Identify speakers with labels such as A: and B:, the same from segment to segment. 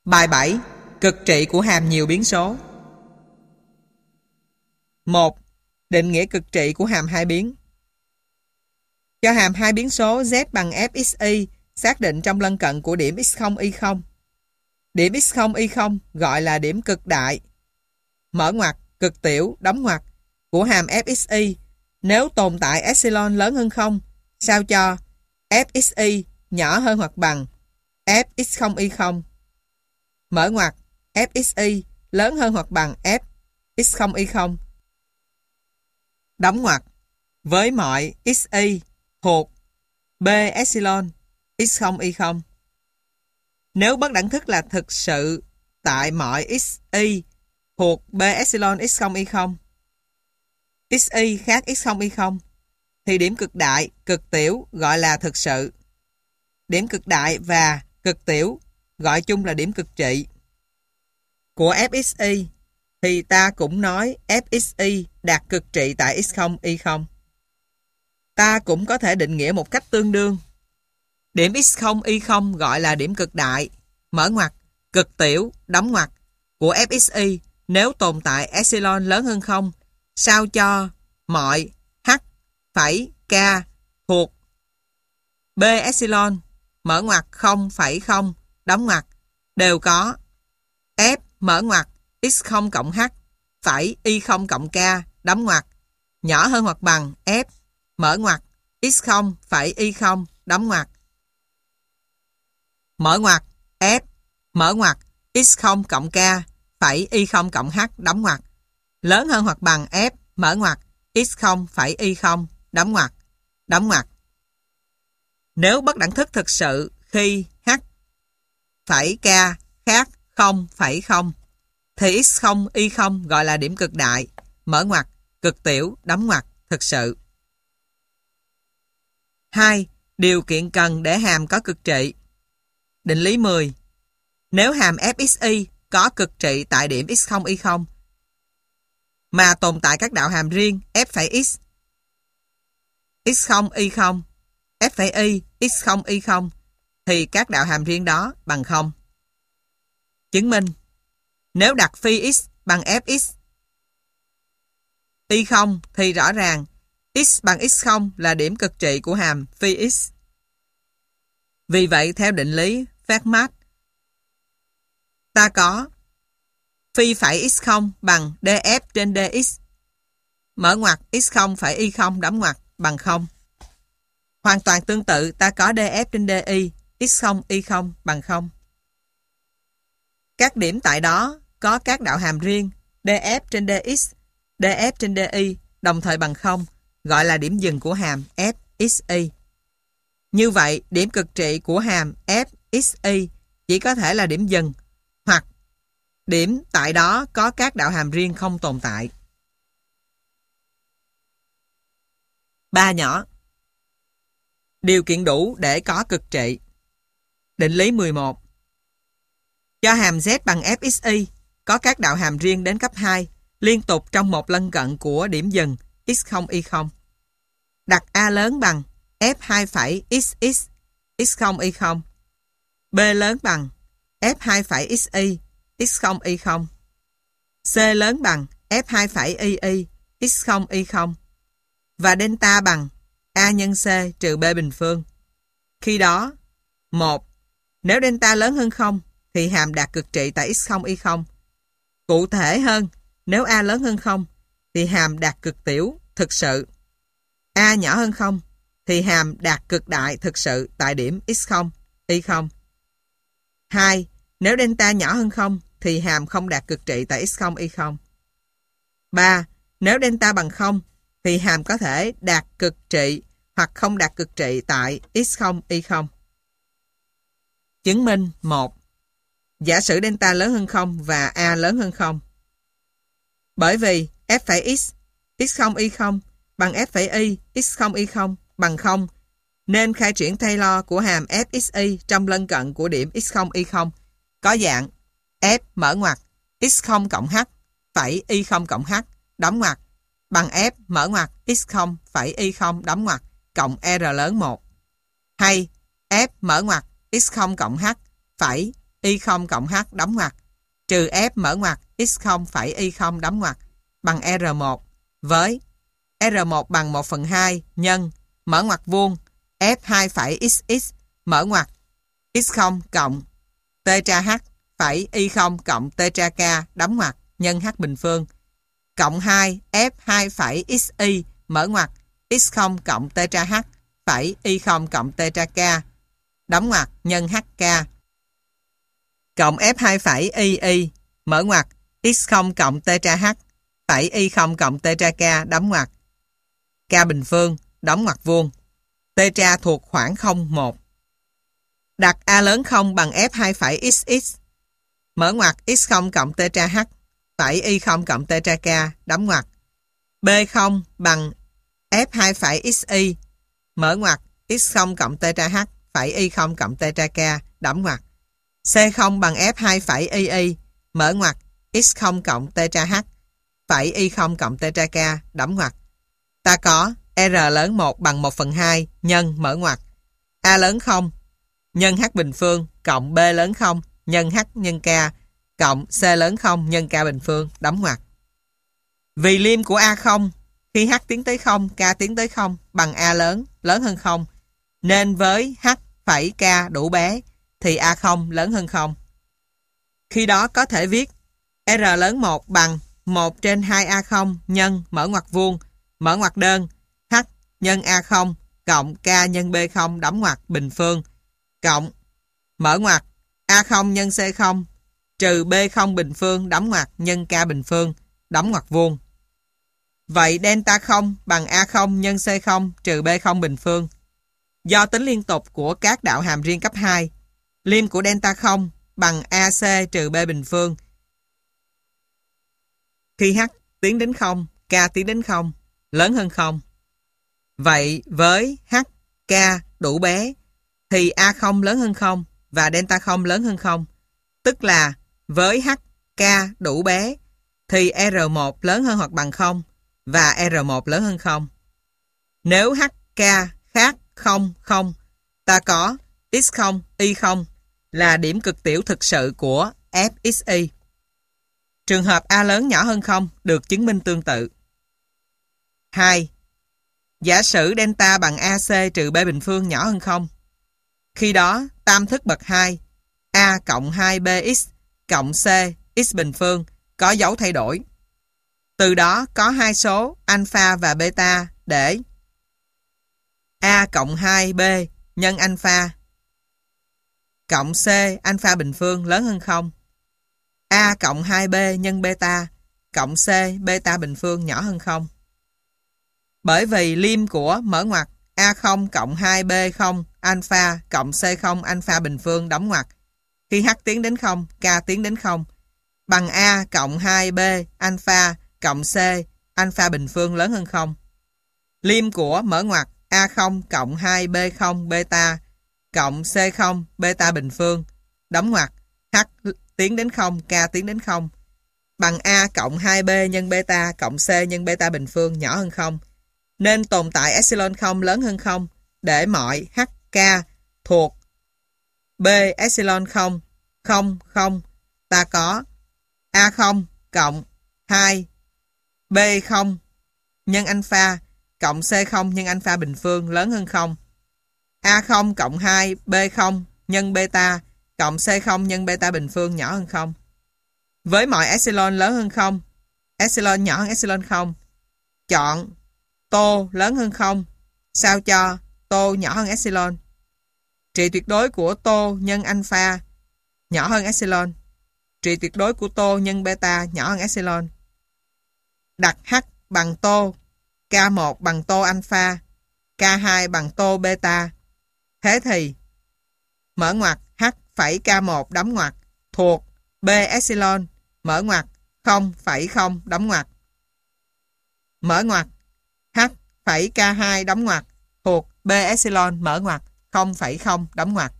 A: Bài 7. Cực trị của hàm nhiều biến số. 1. Định nghĩa cực trị của hàm hai biến. Cho hàm hai biến số z bằng fxy xác định trong lân cận của điểm x0, y0. Điểm x0, y0 gọi là điểm cực đại, mở ngoặc, cực tiểu, đóng ngoặc của hàm fxy nếu tồn tại epsilon lớn hơn 0, sao cho fxy nhỏ hơn hoặc bằng fx0, y0. Mở ngoặc, fxy lớn hơn hoặc bằng fx0, y0. Đóng ngoặc, với mọi xy thuộc b epsilon x0, y0. Nếu bất đẳng thức là thực sự tại mọi xy thuộc b epsilon x0, y0, xy khác x0, y0, thì điểm cực đại, cực tiểu gọi là thực sự. Điểm cực đại và cực tiểu gọi chung là điểm cực trị. Của fxy thì ta cũng nói fxy đạt cực trị tại x0, y0. Ta cũng có thể định nghĩa một cách tương đương. Điểm x0, y0 gọi là điểm cực đại, mở ngoặc, cực tiểu, đóng ngoặc của fxy nếu tồn tại epsilon lớn hơn 0, sao cho mọi h phẩy k thuộc b epsilon, mở ngoặc 0,0, đóng ngoặc đều có f mở ngoặc x0 cộng h phẩy y0 cộng k, đóng ngoặc nhỏ hơn hoặc bằng f mở ngoặc x0 phẩy y0, đóng ngoặc mở ngoặc f mở ngoặc x0 cộng k phẩy y0 cộng h, đóng ngoặc lớn hơn hoặc bằng f mở ngoặc x0 phẩy y0, đóng ngoặc. Nếu bất đẳng thức thực sự khi h phẩy k khác 0,0 thì x0, y0 gọi là điểm cực đại, mở ngoặc, cực tiểu, đóng ngoặc thực sự. 2. Điều kiện cần để hàm có cực trị. Định lý 10. Nếu hàm fxy có cực trị tại điểm x0, y0 mà tồn tại các đạo hàm riêng f phẩy x, x0, y0, f phẩy y, x0, y0 thì các đạo hàm riêng đó bằng 0. Chứng minh. Nếu đặt phi x bằng fx y0 thì rõ ràng x bằng x0 là điểm cực trị của hàm phi x. Vì vậy theo định lý Fermat ta có phi phẩy x0 bằng df trên dx, mở ngoặc x0 phẩy y0, đóng ngoặc bằng 0. Hoàn toàn tương tự ta có df trên di x0, y0 bằng 0. Các điểm tại đó có các đạo hàm riêng df trên dx, df trên di đồng thời bằng 0, gọi là điểm dừng của hàm fxy. Như vậy, điểm cực trị của hàm fxy chỉ có thể là điểm dừng hoặc điểm tại đó có các đạo hàm riêng không tồn tại. 3 nhỏ. Điều kiện đủ để có cực trị. Định lý 11. Cho hàm z bằng fxy có các đạo hàm riêng đến cấp 2 liên tục trong một lân cận của điểm dừng x0, y0. Đặt a lớn bằng f2 phẩy xx x0, y0, b lớn bằng f2 phẩy xy x0, y0, c lớn bằng f2 phẩy y x0, y0 và delta bằng a nhân c trừ b bình phương. Khi đó 1. Nếu delta lớn hơn 0 thì hàm đạt cực trị tại x0, y0. Cụ thể hơn, nếu a lớn hơn 0 thì hàm đạt cực tiểu thực sự. A nhỏ hơn 0 thì hàm đạt cực đại thực sự tại điểm x0, y0. 2. Nếu delta nhỏ hơn 0 thì hàm không đạt cực trị tại x0, y0. 3. Nếu delta bằng 0 thì hàm có thể đạt cực trị hoặc không đạt cực trị tại x0, y0. Chứng minh 1. Giả sử delta lớn hơn 0 và a lớn hơn 0. Bởi vì f phẩy x x0, y0 bằng f phẩy y x0, y0 bằng 0 nên khai triển Taylor của hàm fxy trong lân cận của điểm x0, y0 có dạng f mở ngoặc x0 cộng h phẩy y0 cộng h, đóng ngoặc bằng f mở ngoặc x0 phẩy y0, đóng ngoặc cộng r lớn 1 hay f mở ngoặc x0 cộng h phẩy y0 cộng h đóng ngoặc trừ f mở ngoặc x0 phẩy y0 đóng ngoặc bằng R1 với R1 bằng 1/2 nhân mở ngoặc vuông F2 phẩy XX mở ngoặc x0 cộng tetra h phẩy y0 cộng tetra k đóng ngoặc nhân h bình phương cộng 2 F2 phẩy XY mở ngoặc x0 cộng tetra h phẩy y0 cộng tetra k đóng ngoặc nhân hk cộng F2 phẩy y mở ngoặc x0 cộng tetra h phẩy y0 cộng tetra k đóng ngoặc k bình phương đóng ngoặc vuông tetra thuộc khoảng 0,1 đặt a lớn 0 bằng F2 phẩy XX mở ngoặc x0 cộng tetra h phẩy y0 cộng tetra k đóng ngoặc B0 bằng F2 phẩy XY mở ngoặc x0 cộng tetra h phẩy y0 cộng tetra k đóng ngoặc C0 bằng F2 phẩy y mở ngoặc x0 cộng tetra h phẩy y0 cộng tetra k đóng ngoặc ta có R lớn 1 bằng 1/2 nhân mở ngoặc A lớn 0 nhân h bình phương cộng B lớn 0 nhân h nhân k cộng C lớn 0 nhân k bình phương đóng ngoặc. Vì liêm của A0 khi h tiến tới 0, k tiến tới 0 bằng A lớn hơn 0 nên với h phẩy k đủ bé thì A0 lớn hơn 0. Khi đó có thể viết R lớn 1 bằng 1/2A0 nhân mở ngoặc vuông mở ngoặc đơn h nhân A0 cộng k nhân B0 đóng ngoặc bình phương cộng mở ngoặc A0 nhân C0 trừ B0 bình phương đóng ngoặc nhân k bình phương đóng ngoặc vuông. Vậy delta 0 bằng A0 nhân C0 trừ B0 bình phương. Do tính liên tục của các đạo hàm riêng cấp 2, liêm của delta 0 bằng AC trừ B bình phương. Khi h tiến đến 0, k tiến đến 0, lớn hơn 0. Vậy với h, k đủ bé thì A0 lớn hơn 0 và delta 0 lớn hơn 0. Tức là với h, k đủ bé thì R1 lớn hơn hoặc bằng 0 và R1 lớn hơn 0. Nếu h, k khác 0, 0, ta có x0, y0 là điểm cực tiểu thực sự của fxy. Trường hợp A lớn nhỏ hơn 0 được chứng minh tương tự. 2. Giả sử delta bằng AC trừ B bình phương nhỏ hơn 0. Khi đó, tam thức bậc 2, A cộng 2BX cộng C x bình phương có dấu thay đổi. Từ đó có hai số alpha và beta để A cộng 2B nhân alpha cộng C alpha bình phương lớn hơn 0. A cộng 2B nhân beta cộng C beta bình phương nhỏ hơn 0. Bởi vì liêm của mở ngoặc A0 cộng 2B0 alpha cộng C0 alpha bình phương đóng ngoặc khi h tiến đến 0, k tiến đến 0 bằng A cộng 2B alpha cộng C alpha bình phương lớn hơn 0. Liêm của mở ngoặc A0 cộng 2B0 beta cộng C0 beta bình phương đóng ngoặc h tiến đến 0, k tiến đến 0 bằng A cộng 2B nhân beta cộng C nhân beta bình phương nhỏ hơn 0. Nên tồn tại epsilon 0 lớn hơn 0 để mọi h, k thuộc B epsilon 0, 0, 0 ta có A0 cộng 2 B0 nhân alpha cộng C0 nhân alpha bình phương lớn hơn 0. A0 cộng 2 B0 nhân beta cộng C0 nhân beta bình phương nhỏ hơn 0. Với mọi epsilon lớn hơn 0, epsilon nhỏ hơn epsilon 0, chọn tô lớn hơn 0 sao cho tô nhỏ hơn epsilon. Trị tuyệt đối của tô nhân alpha nhỏ hơn epsilon. Trị tuyệt đối của tô nhân beta nhỏ hơn epsilon. Đặt h bằng tô, k1 bằng tô alpha, k2 bằng tô beta. Thế thì mở ngoặc h phẩy k1 đóng ngoặc thuộc b epsilon mở ngoặc 0,0 đóng ngoặc. Mở ngoặc h phẩy k2 đóng ngoặc thuộc b epsilon mở ngoặc 0,0 đóng ngoặc.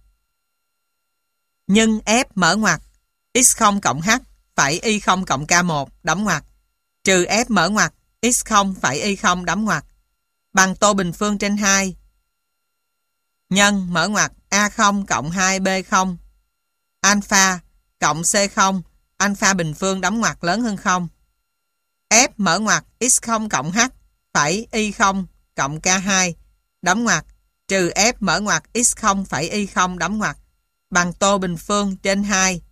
A: Nhưng f mở ngoặc x0 cộng h phẩy y0 cộng k1 đóng ngoặc trừ f mở ngoặc x0 phẩy y0 đóng ngoặc bằng tô bình phương trên 2 nhân mở ngoặc a0 cộng 2b0 alpha cộng C0 alpha bình phương đóng ngoặc lớn hơn 0. F mở ngoặc x0 cộng h phẩy y0 cộng k2 đóng ngoặc trừ F mở ngoặc x0 phẩy y0 đóng ngoặc bằng tô bình phương trên 2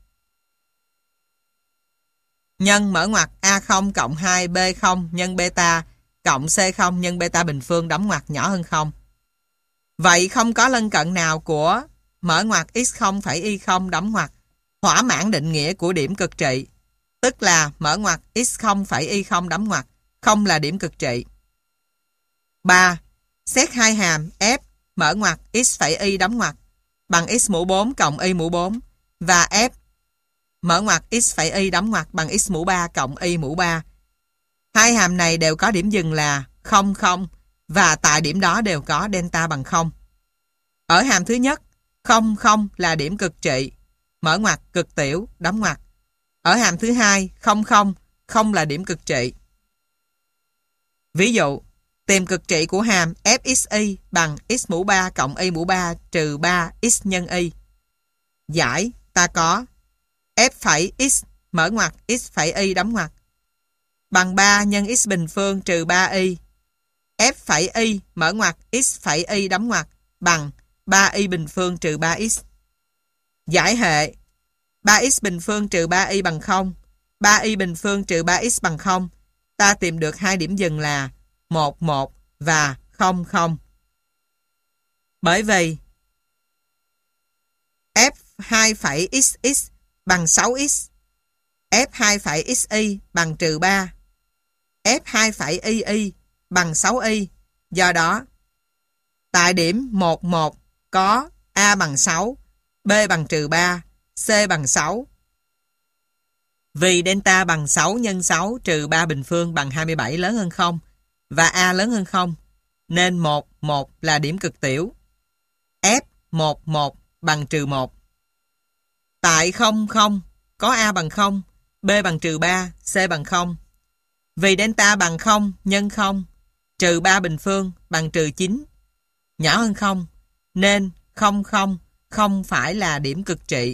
A: nhân mở ngoặc A0 cộng 2 B0 nhân beta cộng C0 nhân beta bình phương đóng ngoặc nhỏ hơn 0. Vậy không có lân cận nào của mở ngoặc x0 phẩy y0 đóng ngoặc thỏa mãn định nghĩa của điểm cực trị, tức là mở ngoặc x0 phẩy y0 đóng ngoặc không là điểm cực trị. 3. Xét hai hàm f mở ngoặc x phẩy y đóng ngoặc bằng x mũ 4 cộng y mũ 4 và f mở ngoặc x phẩy y đóng ngoặc bằng x mũ 3 cộng y mũ 3. Hai hàm này đều có điểm dừng là 0, 0 và tại điểm đó đều có delta bằng 0. Ở hàm thứ nhất, 0, 0 là điểm cực trị, mở ngoặc cực tiểu, đóng ngoặc. Ở hàm thứ hai, 0, 0, không là điểm cực trị. Ví dụ, tìm cực trị của hàm fxy bằng x mũ 3 cộng y mũ 3 trừ 3x nhân y. Giải, ta có f phẩy x mở ngoặc x phẩy y đóng ngoặc bằng 3 nhân x bình phương trừ 3y. F phẩy y mở ngoặc x phẩy y đóng ngoặc bằng 3y bình phương trừ 3x. Giải hệ 3x bình phương trừ 3y bằng 0, 3y bình phương trừ 3x bằng 0. Ta tìm được hai điểm dừng là 1, 1 và 0, 0. Bởi vì f2 phẩy xx bằng 6x, f2 phẩy xy bằng trừ 3, f2 phẩy y bằng 6y. Do đó, tại điểm 1, 1 có a bằng 6, b bằng trừ 3, c bằng 6. Vì delta bằng 6 nhân 6 trừ 3 bình phương bằng 27 lớn hơn 0 và a lớn hơn 0, nên 1, 1 là điểm cực tiểu. F 1, 1 bằng trừ 1. Tại 0, 0 có a bằng 0, b bằng trừ 3, c bằng 0. Vì delta bằng 0 nhân 0 trừ 3 bình phương bằng trừ 9, nhỏ hơn 0, nên 0, 0 không phải là điểm cực trị.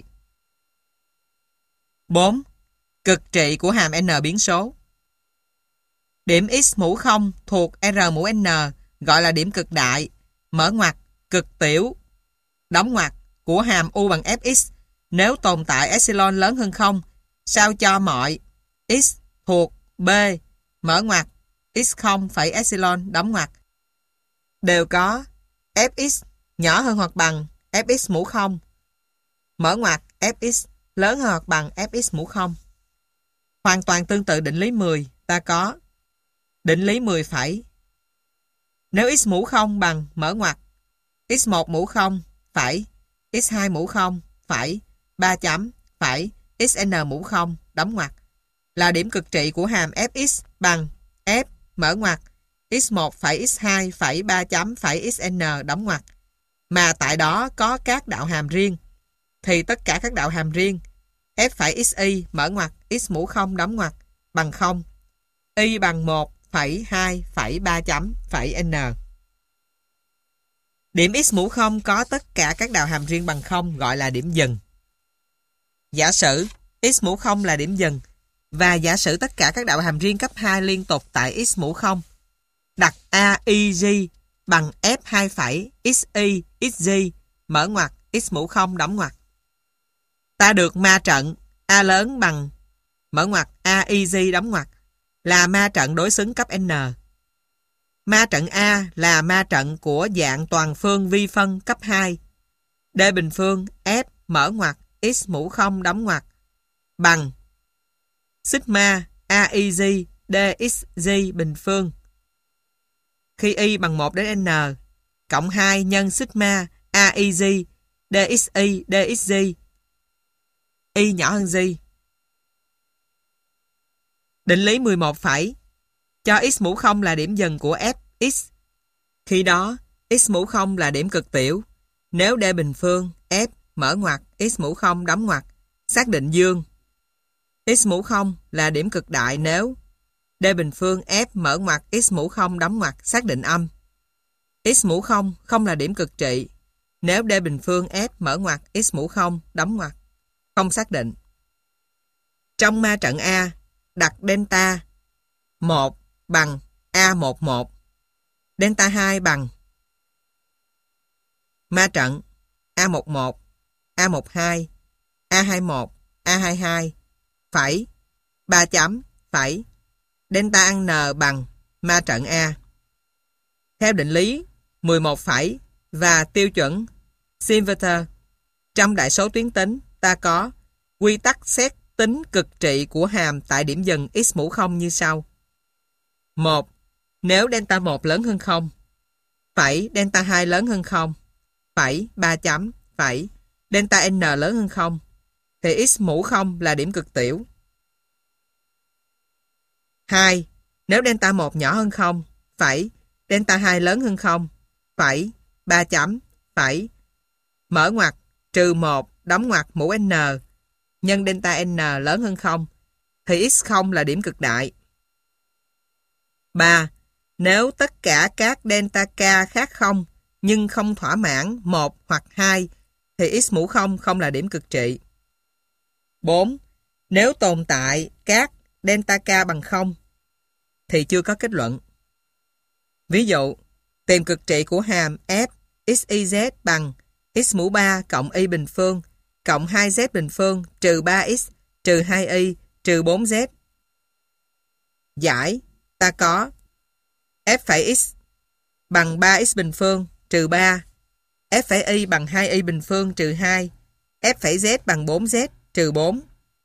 A: 4. Cực trị của hàm n biến số. Điểm x mũ 0 thuộc R mũ n gọi là điểm cực đại, mở ngoặc, cực tiểu, đóng ngoặc của hàm u bằng fx nếu tồn tại epsilon lớn hơn 0, sao cho mọi x thuộc B mở ngoặc x0 phẩy epsilon đóng ngoặc đều có fx nhỏ hơn hoặc bằng fx mũ 0, mở ngoặc fx lớn hơn hoặc bằng fx mũ 0. Hoàn toàn tương tự định lý 10, ta có định lý 10 phẩy. Nếu x mũ 0 bằng mở ngoặc x1 mũ 0 phẩy x2 mũ 0 phẩy 3 chấm phẩy xn mũ 0 đóng ngoặc là điểm cực trị của hàm fx bằng f mở ngoặc x1 phẩy x2 phẩy 3 chấm phẩy xn đóng ngoặc, mà tại đó có các đạo hàm riêng, thì tất cả các đạo hàm riêng f phẩy xy mở ngoặc x mũ 0 đóng ngoặc bằng 0, y bằng 1 phẩy 2 phẩy 3 chấm phẩy n. Điểm x mũ 0 có tất cả các đạo hàm riêng bằng 0 gọi là điểm dừng. Giả sử x mũ 0 là điểm dừng và giả sử tất cả các đạo hàm riêng cấp 2 liên tục tại x mũ 0. Đặt a y g bằng f 2 phẩy xy xg mở ngoặc x mũ 0 đóng ngoặc. Ta được ma trận a lớn bằng mở ngoặc a y g đóng ngoặc là ma trận đối xứng cấp n. Ma trận A là ma trận của dạng toàn phương vi phân cấp 2. D bình phương F mở ngoặc x mũ 0 đóng ngoặc bằng sigma AIG DXG bình phương khi y bằng 1 đến n cộng 2 nhân sigma AIG DXY DXG y nhỏ hơn g. Định lý 11 phẩy. Cho x mũ 0 là điểm dừng của fx. Khi đó, x mũ 0 là điểm cực tiểu. Nếu D bình phương f mở ngoặc x mũ 0 đóng ngoặc xác định dương. X mũ 0 là điểm cực đại nếu D bình phương f mở ngoặc x mũ 0 đóng ngoặc xác định âm. X mũ 0 không là điểm cực trị nếu D bình phương f mở ngoặc x mũ 0 đóng ngoặc Không xác định. Trong ma trận A, đặt delta 1 bằng A11, delta 2 bằng ma trận A11, A12, A21, A22, phẩy, 3 chấm, phẩy, delta ăn n bằng ma trận A. Theo định lý 11 phẩy và tiêu chuẩn Shriver, trong đại số tuyến tính ta có quy tắc xét tính cực trị của hàm tại điểm dừng x mũ 0 như sau. 1. Nếu delta 1 lớn hơn 0, phẩy, delta 2 lớn hơn 0, phẩy, 3 chấm, phẩy, delta n lớn hơn 0, thì x mũ 0 là điểm cực tiểu. 2. Nếu delta 1 nhỏ hơn 0, phẩy, delta 2 lớn hơn 0, phẩy, 3 chấm, phẩy, mở ngoặc, trừ 1, đóng ngoặc mũ n, nhân delta n lớn hơn 0, thì x0 là điểm cực đại. 3. Nếu tất cả các delta k khác 0, nhưng không thỏa mãn 1 hoặc 2, thì x mũ 0 không là điểm cực trị. 4. Nếu tồn tại các delta k bằng 0, thì chưa có kết luận. Ví dụ, tìm cực trị của hàm f xyz bằng x mũ 3 cộng y bình phương cộng 2z bình phương trừ 3x trừ 2y trừ 4z. Giải, ta có f phẩy x bằng 3x bình phương trừ 3, f phẩy y bằng 2y bình phương trừ 2, f phẩy z bằng 4z trừ 4.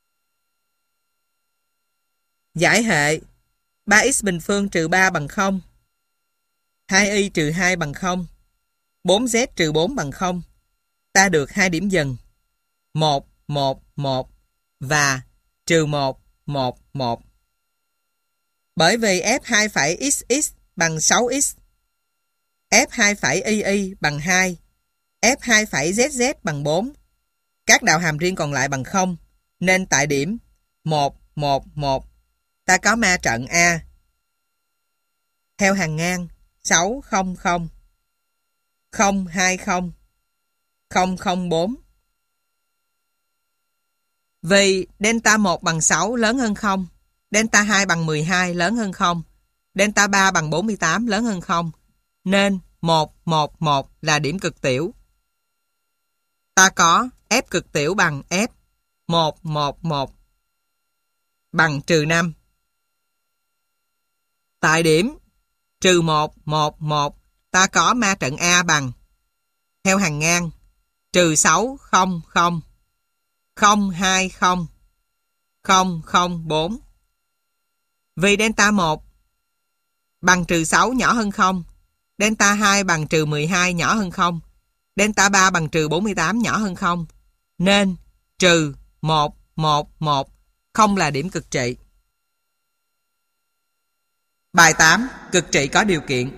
A: Giải hệ 3x bình phương trừ 3 bằng 0, 2y trừ 2 bằng 0, 4z trừ 4 bằng 0. Ta được hai điểm dừng 1, 1, 1 và trừ 1, 1, 1. Bởi vì f2 phẩy xx bằng 6x, f2 phẩy y bằng 2, f2 phẩy zz bằng 4. Các đạo hàm riêng còn lại bằng 0, nên tại điểm 1, 1, 1, ta có ma trận A. Theo hàng ngang 6, 0, 0, 0, 2, 0, 0, 0, 4. Vì delta 1 bằng 6 lớn hơn 0, delta 2 bằng 12 lớn hơn 0, delta 3 bằng 48 lớn hơn 0, nên 1, 1, 1 là điểm cực tiểu. Ta có f cực tiểu bằng f 1, 1, 1 bằng trừ 5. Tại điểm trừ 1, 1, 1, ta có ma trận A bằng theo hàng ngang trừ 6, 0, 0, 0, 2, 0, 0, 0, 4. Vì delta 1 bằng trừ 6 nhỏ hơn 0, delta 2 bằng trừ 12 nhỏ hơn 0, delta 3 bằng trừ 48 nhỏ hơn 0, nên trừ 1, 1, 1 không là điểm cực trị. Bài 8. Cực trị có điều kiện.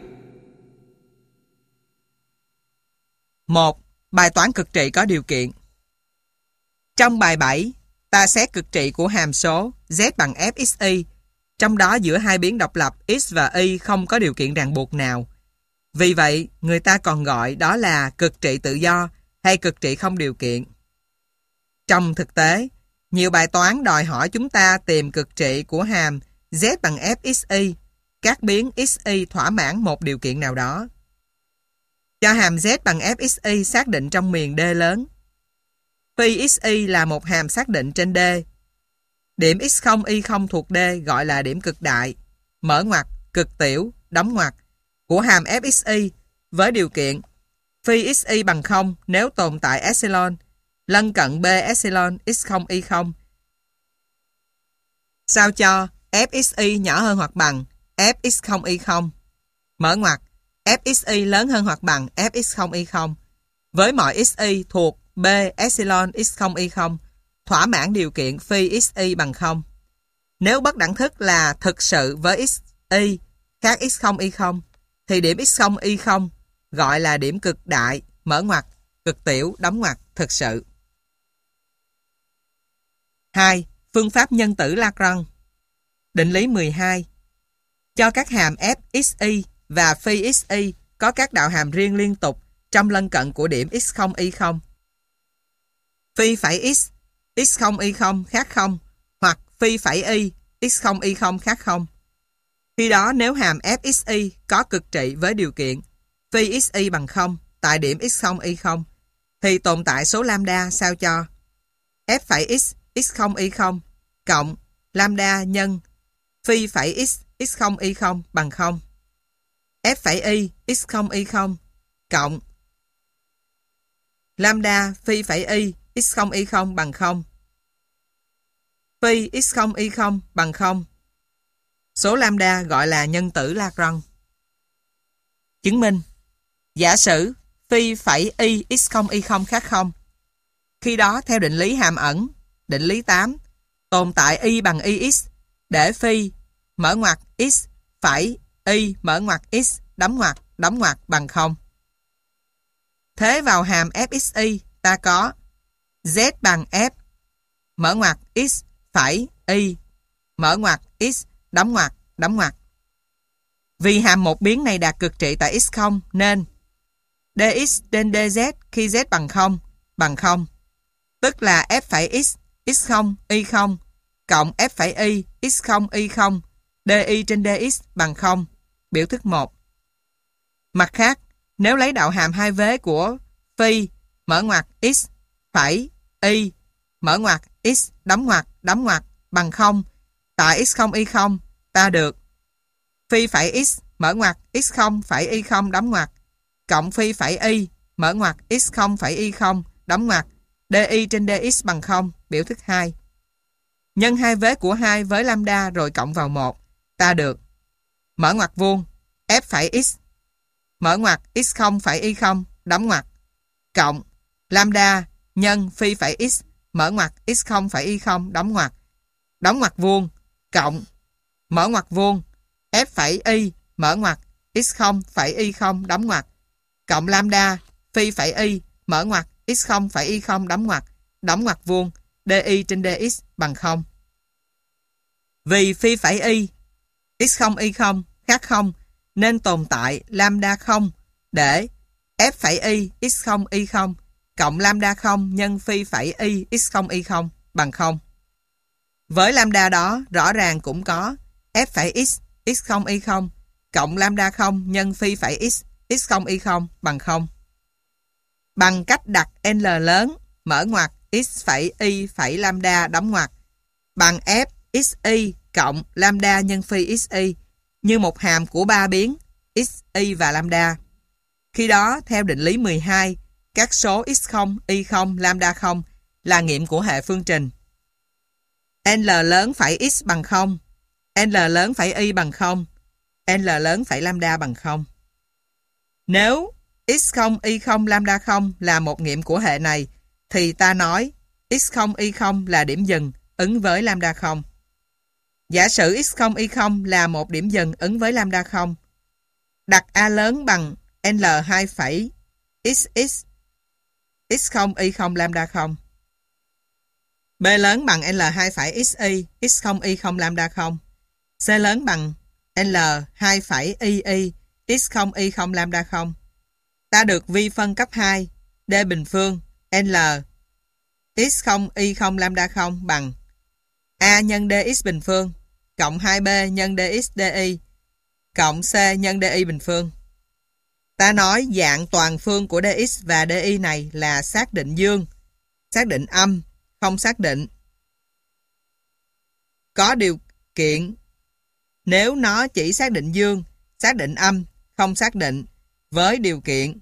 A: 1. Bài toán cực trị có điều kiện. Trong bài 7, ta xét cực trị của hàm số z bằng fxy, trong đó giữa hai biến độc lập x và y không có điều kiện ràng buộc nào. Vì vậy, người ta còn gọi đó là cực trị tự do hay cực trị không điều kiện. Trong thực tế, nhiều bài toán đòi hỏi chúng ta tìm cực trị của hàm z bằng fxy, các biến xy thỏa mãn một điều kiện nào đó. Cho hàm z bằng fxy xác định trong miền D lớn. Phi xy là một hàm xác định trên D. Điểm x0, y0 thuộc D gọi là điểm cực đại, mở ngoặc, cực tiểu, đóng ngoặc, của hàm fxy với điều kiện phi xy bằng 0 nếu tồn tại epsilon, lân cận B epsilon x0, y0. Sao cho fxy nhỏ hơn hoặc bằng fx0, y0, mở ngoặc, fxy lớn hơn hoặc bằng fx0, y0, với mọi xy thuộc B epsilon x0, y0 thỏa mãn điều kiện phi xy bằng 0. Nếu bất đẳng thức là thực sự với xy khác x0, y0, thì điểm x0, y0 gọi là điểm cực đại, mở ngoặc, cực tiểu, đóng ngoặc, thực sự. 2. Phương pháp nhân tử Lagrange. Định lý 12. Cho các hàm f xy và phi xy có các đạo hàm riêng liên tục trong lân cận của điểm x0, y0. Phi phẩy x x0 y0 khác 0 hoặc phi phẩy y x0 y0 khác 0. Khi đó nếu hàm fxy có cực trị với điều kiện phi xy bằng 0 tại điểm x0 y0 thì tồn tại số lambda sao cho f phẩy x x0 y0 cộng lambda nhân phi phẩy x x0 y0 bằng 0. F phẩy y x0 y0 cộng lambda phi phẩy y x0 y0 bằng 0. Phi x0 y0 bằng 0. Số lambda gọi là nhân tử Lagrange. Chứng minh. Giả sử phi phẩy y x0 y0 khác 0. Khi đó theo định lý hàm ẩn, định lý 8, tồn tại y bằng ix để phi mở ngoặc x phẩy y mở ngoặc x đóng ngoặc bằng 0. Thế vào hàm fxy ta có z bằng f mở ngoặc x phẩy y mở ngoặc x đóng ngoặc. Vì hàm một biến này đạt cực trị tại x0 nên dx trên dz khi z bằng 0 tức là f phẩy x x0 y0 cộng f phẩy y x0 y0 di trên dx bằng 0, biểu thức 1. Mặt khác, nếu lấy đạo hàm hai vế của phi mở ngoặc x phẩy y mở ngoặc x đóng ngoặc bằng 0 tại x0 y0 ta được phi phẩy x mở ngoặc x0 phẩy y0 đóng ngoặc cộng phi phẩy y mở ngoặc x0 phẩy y0 đóng ngoặc di trên dx bằng 0, biểu thức 2. Nhân hai vế của 2 với lambda rồi cộng vào 1, ta được mở ngoặc vuông f phẩy x mở ngoặc x0 phẩy y0 đóng ngoặc cộng lambda nhân phi phẩy x mở ngoặc x0 phẩy y0 đóng ngoặc vuông cộng mở ngoặc vuông f phẩy y mở ngoặc x0 phẩy y0 đóng ngoặc cộng lambda phi phẩy y mở ngoặc x0 phẩy y0 đóng ngoặc vuông di trên dx bằng 0. Vì phi phẩy y x0 y0 khác 0 nên tồn tại lambda 0 để f phẩy y x0 y0 cộng lambda 0 nhân phi phẩy y x0 y0 bằng 0. Với lambda đó rõ ràng cũng có f phẩy x x0 y0 cộng lambda 0 nhân phi phẩy x x0 y0 bằng 0. Bằng cách đặt L lớn mở ngoặc x phẩy y phẩy lambda đóng ngoặc bằng f xy cộng lambda nhân phi xy như một hàm của ba biến xy và lambda. Khi đó theo định lý 12 các số x0, y0, lambda 0 là nghiệm của hệ phương trình. L lớn phẩy x bằng 0, L lớn phẩy y bằng 0, L lớn phẩy lambda bằng 0. Nếu x0, y0, lambda 0 là một nghiệm của hệ này thì ta nói x0, y0 là điểm dừng ứng với lambda 0. Giả sử x0, y0 là một điểm dừng ứng với lambda 0. Đặt A lớn bằng L2 phẩy xx x0, y0, lambda 0. B lớn bằng L2 phẩy xy x0, y0, lambda 0. C lớn bằng L2 phẩy y x0, y0, lambda 0. Ta được vi phân cấp 2 D bình phương L x0, y0, lambda 0 bằng A nhân dx bình phương cộng 2B nhân dx di cộng C nhân di bình phương. Ta nói dạng toàn phương của dx và di này là xác định dương, xác định âm, không xác định. Có điều kiện nếu nó chỉ xác định dương, xác định âm, không xác định với điều kiện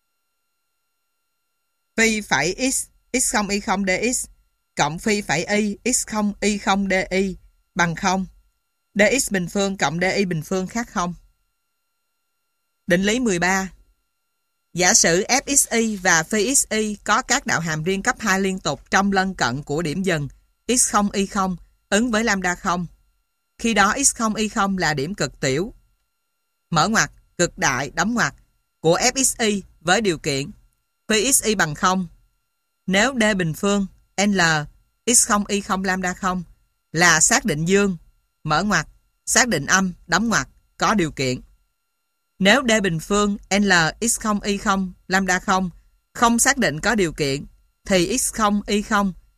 A: phi phẩy x x0 y0 dx cộng phi phẩy y x0 y0 di bằng 0. Dx bình phương cộng di bình phương khác 0. Định lý 13. Giả sử fxy và phi xy có các đạo hàm riêng cấp 2 liên tục trong lân cận của điểm dừng x0 y0 ứng với lambda 0. Khi đó x0 y0 là điểm cực tiểu mở ngoặc cực đại đóng ngoặc của fxy với điều kiện phi xy bằng 0. Nếu D bình phương L x0 y0 lambda 0 là xác định dương mở ngoặc xác định âm đóng ngoặc có điều kiện. Nếu D bình phương L x0 y0 lambda 0 không xác định có điều kiện thì x0 y0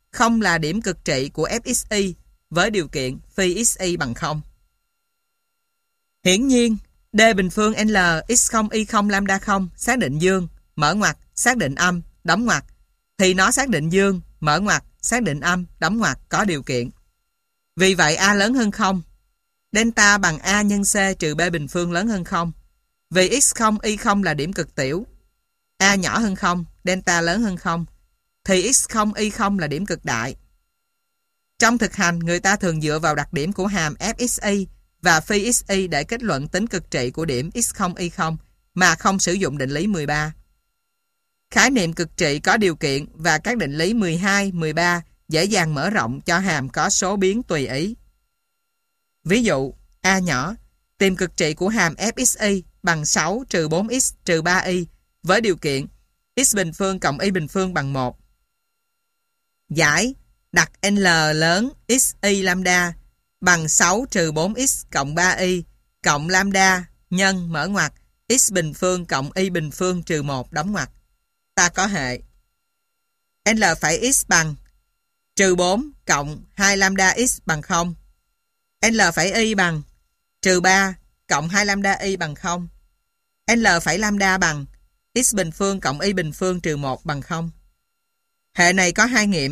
A: không là điểm cực trị của fxy với điều kiện phi xy bằng 0. Hiển nhiên, D bình phương L x0 y0 lambda 0 xác định dương, mở ngoặc, xác định âm, đóng ngoặc, thì nó xác định dương, mở ngoặc, xác định âm, đóng ngoặc có điều kiện. Vì vậy A lớn hơn 0. Delta bằng A nhân C trừ B bình phương lớn hơn 0. Vì x0 y0 là điểm cực tiểu, A nhỏ hơn 0, delta lớn hơn 0, thì x0 y0 là điểm cực đại. Trong thực hành, người ta thường dựa vào đặc điểm của hàm fxy và phi xy để kết luận tính cực trị của điểm x0 y0 mà không sử dụng định lý 13. Khái niệm cực trị có điều kiện và các định lý 12, 13 dễ dàng mở rộng cho hàm có số biến tùy ý. Ví dụ, A nhỏ, tìm cực trị của hàm fxy bằng 6 trừ 4x trừ 3y với điều kiện x bình phương cộng y bình phương bằng 1. Giải, đặt L lớn x y lambda bằng 6 trừ 4x cộng 3y cộng lambda nhân mở ngoặc x bình phương cộng y bình phương trừ 1 đóng ngoặc. Ta có hệ L phẩy x bằng trừ 4 cộng 2 lambda x bằng 0. L phẩy y bằng trừ 3 cộng 2 lambda y bằng 0. L phẩy lambda bằng x bình phương cộng y bình phương trừ 1 bằng 0. Hệ này có hai nghiệm.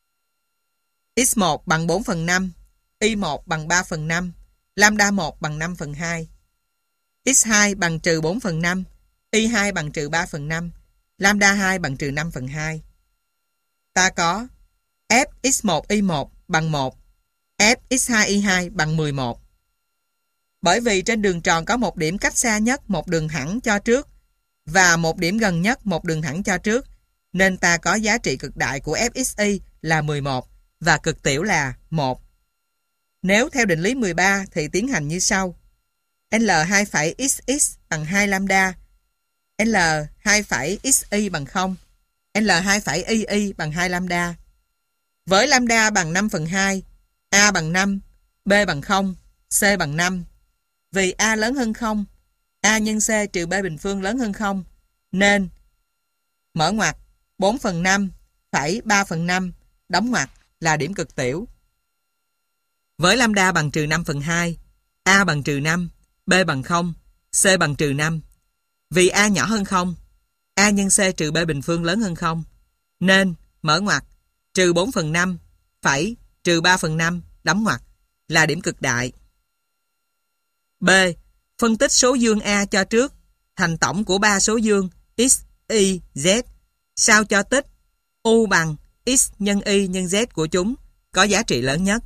A: x1 bằng 4 phần 5, y1 bằng 3 phần 5, lambda 1 bằng 5 phần 2. x2 bằng trừ 4 phần 5, y2 bằng trừ 3 phần 5, lambda 2 bằng trừ 5 phần 2. Ta có f x1 y1 bằng 1, f x2 y2 bằng 11. Bởi vì trên đường tròn có một điểm cách xa nhất một đường thẳng cho trước và một điểm gần nhất một đường thẳng cho trước, nên ta có giá trị cực đại của fxy là 11 và cực tiểu là 1. Nếu theo định lý 13 thì tiến hành như sau. L2 phẩy xx bằng 2 lambda, L2 phẩy xy bằng 0, L2 phẩy y bằng 2 lambda. Với lambda bằng 5 phần 2, A bằng 5, B bằng 0, C bằng 5. Vì A lớn hơn 0, A nhân C trừ B bình phương lớn hơn 0, nên mở ngoặc 4 phần 5 phẩy 3 phần 5 đóng ngoặc là điểm cực tiểu. Với lambda bằng trừ 5 phần 2, A bằng trừ 5, B bằng 0, C bằng trừ 5. Vì A nhỏ hơn 0, A nhân C trừ B bình phương lớn hơn 0, nên mở ngoặc trừ 4 phần 5 phẩy trừ 3 phần 5 đóng ngoặc là điểm cực đại. B. Phân tích số dương A cho trước thành tổng của 3 số dương x, y, z sao cho tích u bằng x nhân y nhân z của chúng có giá trị lớn nhất.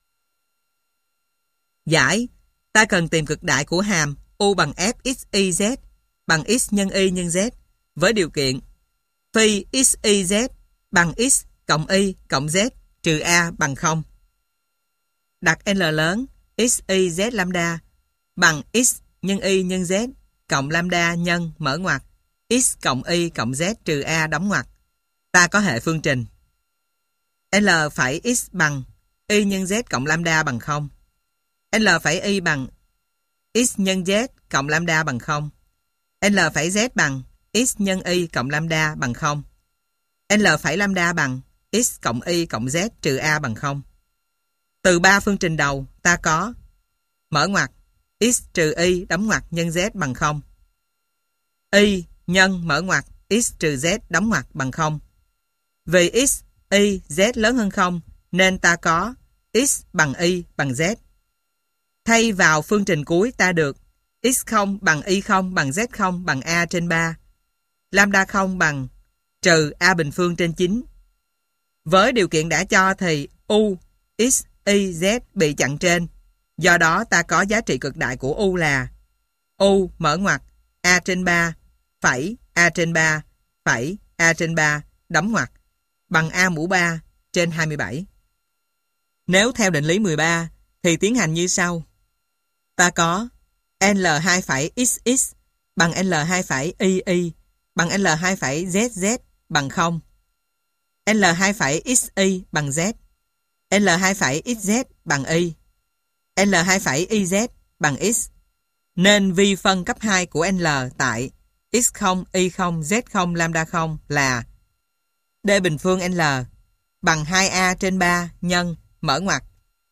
A: Giải, ta cần tìm cực đại của hàm u bằng f x y z bằng x nhân y nhân z với điều kiện phi x y z bằng x cộng y cộng z trừ a bằng 0. Đặt L lớn x y z lambda bằng x nhân y nhân z cộng lambda nhân mở ngoặc x cộng y cộng z trừ a đóng ngoặc. Ta có hệ phương trình L phẩy x bằng y nhân z cộng lambda bằng 0. L phẩy y bằng x nhân z cộng lambda bằng 0. L phẩy z bằng x nhân y cộng lambda bằng 0. L phẩy lambda bằng x cộng y cộng z trừ a bằng 0. Từ 3 phương trình đầu ta có mở ngoặc x trừ y đóng ngoặc nhân z bằng 0. Y nhân mở ngoặc x trừ z đóng ngoặc bằng 0. Vì x, y, z lớn hơn 0 nên ta có x bằng y bằng z. Thay vào phương trình cuối ta được x0 bằng y0 bằng z0 bằng a trên 3. Lambda 0 bằng trừ a bình phương trên 9. Với điều kiện đã cho thì u, x, y, z bị chặn trên. Do đó ta có giá trị cực đại của u là u mở ngoặc a trên 3 phẩy a trên 3 phẩy a trên 3 đóng ngoặc bằng a mũ 3 trên 27. Nếu theo định lý 13 thì tiến hành như sau. Ta có L2 phẩy xx bằng L2 phẩy y bằng L2 phẩy zz bằng 0. L2 phẩy xy bằng z. L2 phẩy xz bằng y. L2 phẩy YZ bằng x. Nên vi phân cấp 2 của L tại x0, y0, z0, lambda 0 là D bình phương L bằng 2A trên 3 nhân mở ngoặc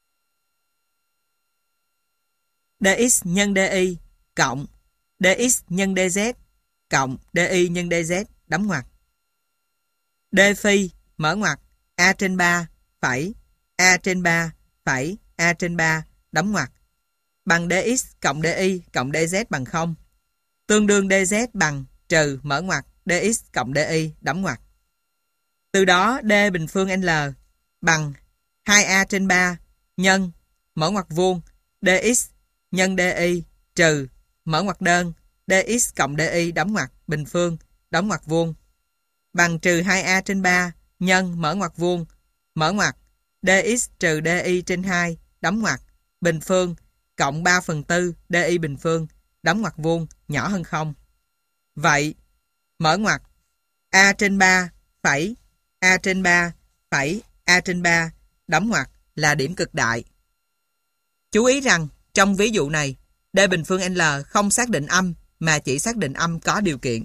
A: dx nhân dy cộng dx nhân dz cộng dy nhân dz đóng ngoặc. D phi mở ngoặc A trên 3 phẩy A trên 3 phẩy A trên 3 đóng ngoặc bằng dx cộng dy cộng dz bằng 0. Tương đương dz bằng trừ mở ngoặc dx cộng dy đóng ngoặc. Từ đó d bình phương L bằng 2A trên 3 nhân mở ngoặc vuông dx nhân dy trừ mở ngoặc đơn dx cộng dy đóng ngoặc bình phương đóng ngoặc vuông bằng trừ 2A trên 3 nhân mở ngoặc vuông mở ngoặc dx trừ dy trên 2 đóng ngoặc bình phương cộng 3/4 dy bình phương đóng ngoặc vuông nhỏ hơn 0. Vậy mở ngoặc A trên 3 phẩy A trên 3 phẩy A trên 3 đóng ngoặc là điểm cực đại. Chú ý rằng trong ví dụ này D bình phương L không xác định âm mà chỉ xác định âm có điều kiện.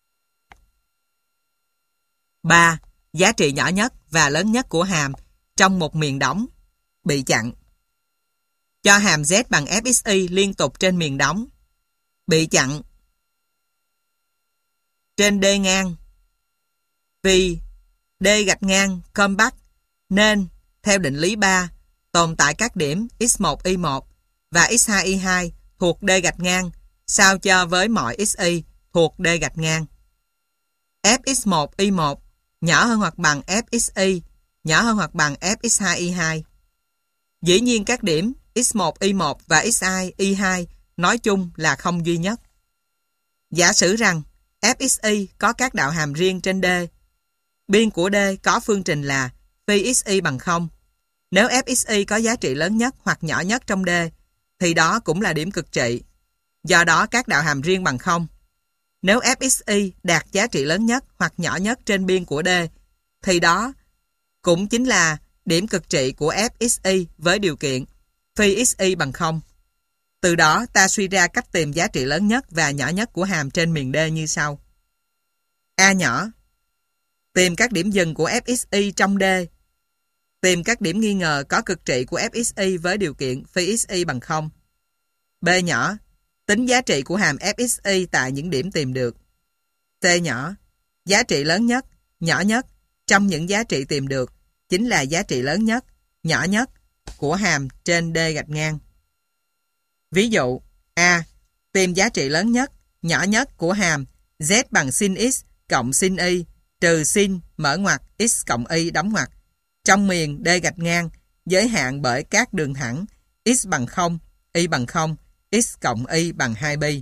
A: 3. Giá trị nhỏ nhất và lớn nhất của hàm trong một miền đóng bị chặn. Cho hàm z bằng fxy liên tục trên miền đóng bị chặn trên D ngang vì D gạch ngang compact nên theo định lý 3 tồn tại các điểm x1 y1 và x2 y2 thuộc D gạch ngang sao cho với mọi xy thuộc D gạch ngang. Fx1 y1 nhỏ hơn hoặc bằng fxy nhỏ hơn hoặc bằng fx2 y2. Dĩ nhiên các điểm x1 y1 và x2 y2 nói chung là không duy nhất. Giả sử rằng fxy có các đạo hàm riêng trên D. Biên của D có phương trình là phi xy bằng 0. Nếu fxy có giá trị lớn nhất hoặc nhỏ nhất trong D thì đó cũng là điểm cực trị. Do đó các đạo hàm riêng bằng 0. Nếu fxy đạt giá trị lớn nhất hoặc nhỏ nhất trên biên của D thì đó cũng chính là điểm cực trị của fxy với điều kiện phi xy bằng 0. Từ đó ta suy ra cách tìm giá trị lớn nhất và nhỏ nhất của hàm trên miền D như sau. A nhỏ. Tìm các điểm dừng của fxy trong D. Tìm các điểm nghi ngờ có cực trị của fxy với điều kiện phi xy bằng 0. B nhỏ. Tính giá trị của hàm fxy tại những điểm tìm được. C nhỏ. Giá trị lớn nhất, nhỏ nhất trong những giá trị tìm được chính là giá trị lớn nhất, nhỏ nhất của hàm trên D gạch ngang. Ví dụ A. Tìm giá trị lớn nhất, nhỏ nhất của hàm z bằng sin x cộng sin y trừ sin mở ngoặc x cộng y đóng ngoặc trong miền D gạch ngang giới hạn bởi các đường thẳng x bằng 0, y bằng 0, x cộng y bằng 2pi.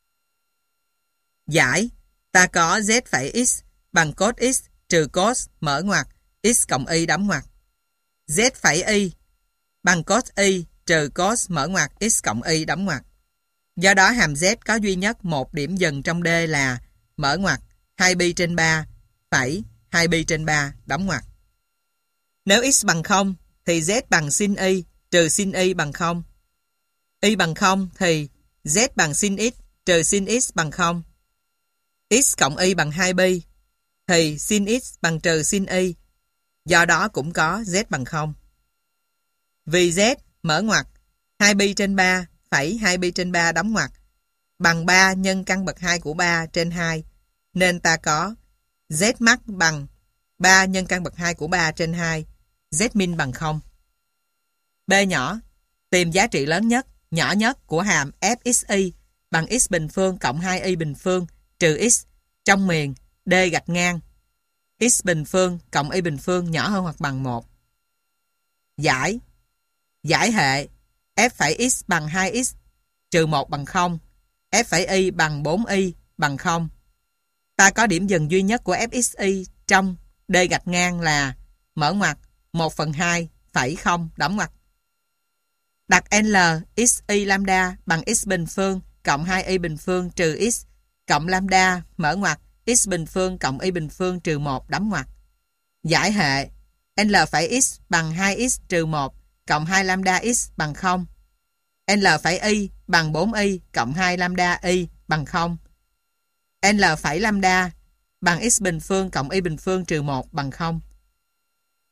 A: Giải, ta có z phẩy x bằng cos x trừ cos mở ngoặc x cộng y đóng ngoặc. Z phẩy y bằng cos y trừ cos mở ngoặc x cộng y đóng ngoặc. Do đó hàm z có duy nhất một điểm dừng trong D là mở ngoặc 2pi trên 3 phẩy 2pi trên 3 đóng ngoặc. Nếu x bằng 0 thì z bằng sin y trừ sin y bằng 0. Y bằng 0 thì z bằng sin x trừ sin x bằng 0. X cộng y bằng 2pi thì sin x bằng trừ sin y. Do đó cũng có z bằng 0. Vì z mở ngoặc 2pi trên 3 phẩy 2pi trên 3 đóng ngoặc bằng 3 nhân căn bậc 2 của 3 trên 2 nên ta có z max bằng 3 nhân căn bậc 2 của 3 trên 2, z min bằng 0. B nhỏ. Tìm giá trị lớn nhất, nhỏ nhất của hàm fxy bằng x bình phương cộng 2y bình phương trừ x trong miền D gạch ngang x bình phương cộng y bình phương nhỏ hơn hoặc bằng 1. Giải. Giải hệ f phẩy x bằng 2x trừ 1 bằng 0, f phẩy y bằng 4y bằng 0. Ta có điểm dừng duy nhất của fxy trong D gạch ngang là mở ngoặc 1/2 phẩy 0 đóng ngoặc. Đặt L x y lambda bằng x bình phương cộng 2y bình phương trừ x cộng lambda mở ngoặc x bình phương cộng y bình phương trừ 1 đóng ngoặc. Giải hệ L phẩy x bằng 2x trừ 1 cộng 2 lambda x bằng 0. L phẩy y bằng 4y cộng 2 lambda y bằng 0. L phẩy lambda bằng x bình phương cộng y bình phương trừ 1 bằng 0.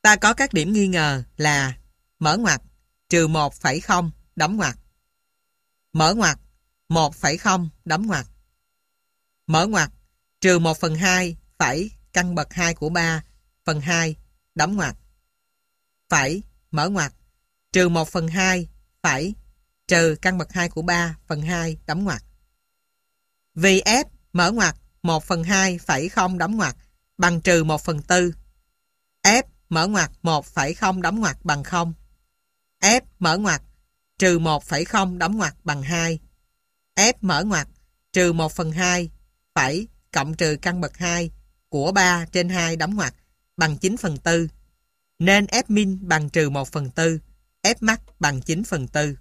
A: Ta có các điểm nghi ngờ là mở ngoặc trừ 1,0 đóng ngoặc, mở ngoặc 1,0 đóng ngoặc, mở ngoặc trừ 1/2 phẩy căn bậc 2 của 3/2 đóng ngoặc, phẩy mở ngoặc trừ 1/2 phẩy trừ căn bậc 2 của 3/2 đóng ngoặc. Vì f mở ngoặc 1/2 phẩy không đóng ngoặc bằng trừ 1/4, f mở ngoặc 1,0 đóng ngoặc bằng 0, f mở ngoặc trừ 1,0 đóng ngoặc bằng 2, f mở ngoặc trừ 1/2 phẩy cộng trừ căn bậc 2 của 3/2 đóng ngoặc bằng 9/4, nên f min bằng trừ 1/4, f max bằng 9/4.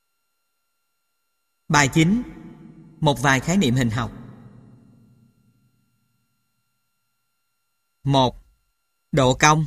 A: Bài 9. Một vài khái niệm hình học. 1. Độ cong.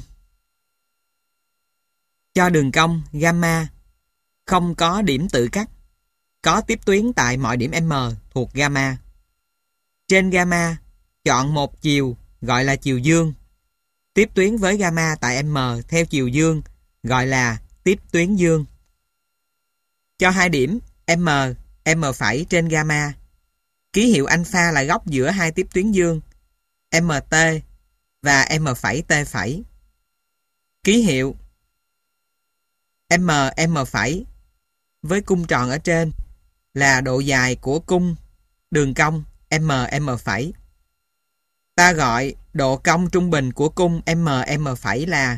A: Cho đường cong gamma không có điểm tự cắt, có tiếp tuyến tại mọi điểm M thuộc gamma. Trên gamma, chọn một chiều gọi là chiều dương. Tiếp tuyến với gamma tại M theo chiều dương gọi là tiếp tuyến dương. Cho hai điểm M, M phẩy trên gamma. Ký hiệu alpha là góc giữa hai tiếp tuyến dương MT và M phẩy T phẩy. Ký hiệu M, M phẩy với cung tròn ở trên là độ dài của cung đường cong M, M phẩy. Ta gọi độ cong trung bình của cung M, M phẩy là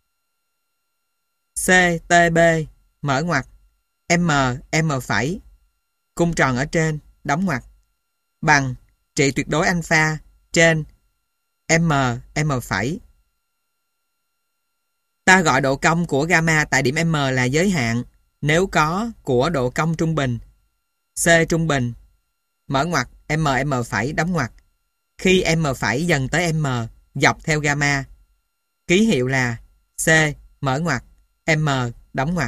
A: CTB mở ngoặc M, M phẩy cung tròn ở trên đóng ngoặc bằng trị tuyệt đối alpha trên M, M phẩy. Ta gọi độ cong của gamma tại điểm M là giới hạn nếu có của độ cong trung bình C trung bình mở ngoặc M, M phẩy đóng ngoặc khi M phẩy dần tới M dọc theo gamma. Ký hiệu là C mở ngoặc M đóng ngoặc.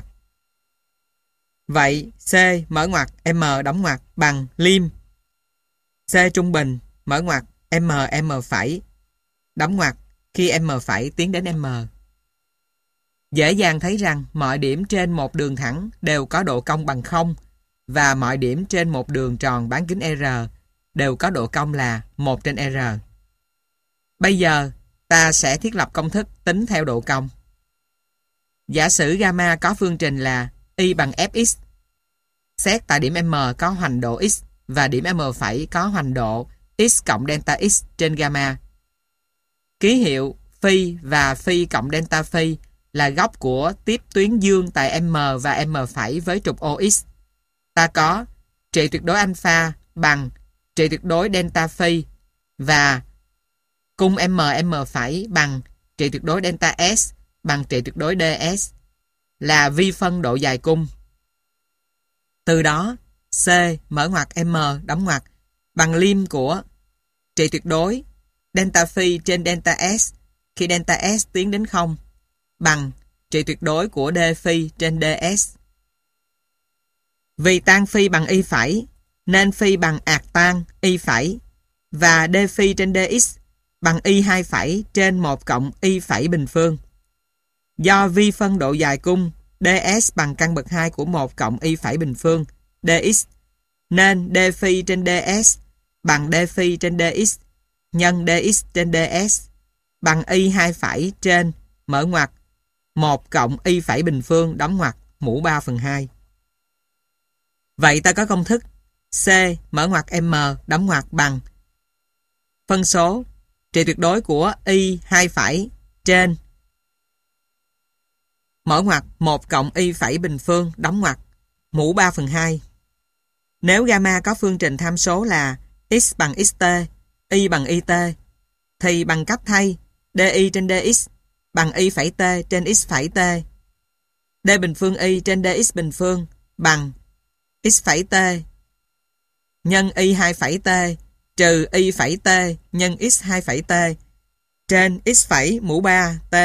A: Vậy C mở ngoặc M đóng ngoặc bằng lim C trung bình mở ngoặc M, M phẩy đóng ngoặc khi M phẩy tiến đến M. Dễ dàng thấy rằng mọi điểm trên một đường thẳng đều có độ cong bằng 0 và mọi điểm trên một đường tròn bán kính R đều có độ cong là 1/R. Bây giờ ta sẽ thiết lập công thức tính theo độ cong. Giả sử gamma có phương trình là y bằng fx. Xét tại điểm M có hoành độ x và điểm M phẩy có hoành độ x cộng delta x trên gamma. Ký hiệu phi và phi cộng delta phi là góc của tiếp tuyến dương tại M và M phẩy với trục OX. Ta có trị tuyệt đối alpha bằng trị tuyệt đối delta phi và cung M, M phẩy bằng trị tuyệt đối delta S bằng trị tuyệt đối ds là vi phân độ dài cung. Từ đó, C mở ngoặc M đóng ngoặc bằng lim của trị tuyệt đối delta phi trên delta S khi delta S tiến đến 0 bằng trị tuyệt đối của d phi trên ds. Vì tan phi bằng y phẩy nên phi bằng ạt tan y phẩy và d phi trên dx bằng y 2 phẩy trên 1 cộng y phẩy bình phương. Do vi phân độ dài cung ds bằng căn bậc 2 của 1 cộng y phẩy bình phương dx nên d phi trên ds bằng d phi trên dx nhân dx trên ds bằng y 2 phẩy trên mở ngoặc 1 cộng y phẩy bình phương đóng ngoặc mũ 3/2. Vậy ta có công thức C mở ngoặc M đóng ngoặc bằng phân số trị tuyệt đối của y 2 phẩy trên mở ngoặc 1 cộng y phẩy bình phương đóng ngoặc mũ 3/2. Nếu gamma có phương trình tham số là x bằng xt, y bằng it thì bằng cách thay di trên dx bằng y phẩy t trên x phẩy t. D bình phương y trên dx bình phương bằng x phẩy t nhân y 2 phẩy t trừ y phẩy t nhân x 2 phẩy t trên x phẩy mũ 3 t.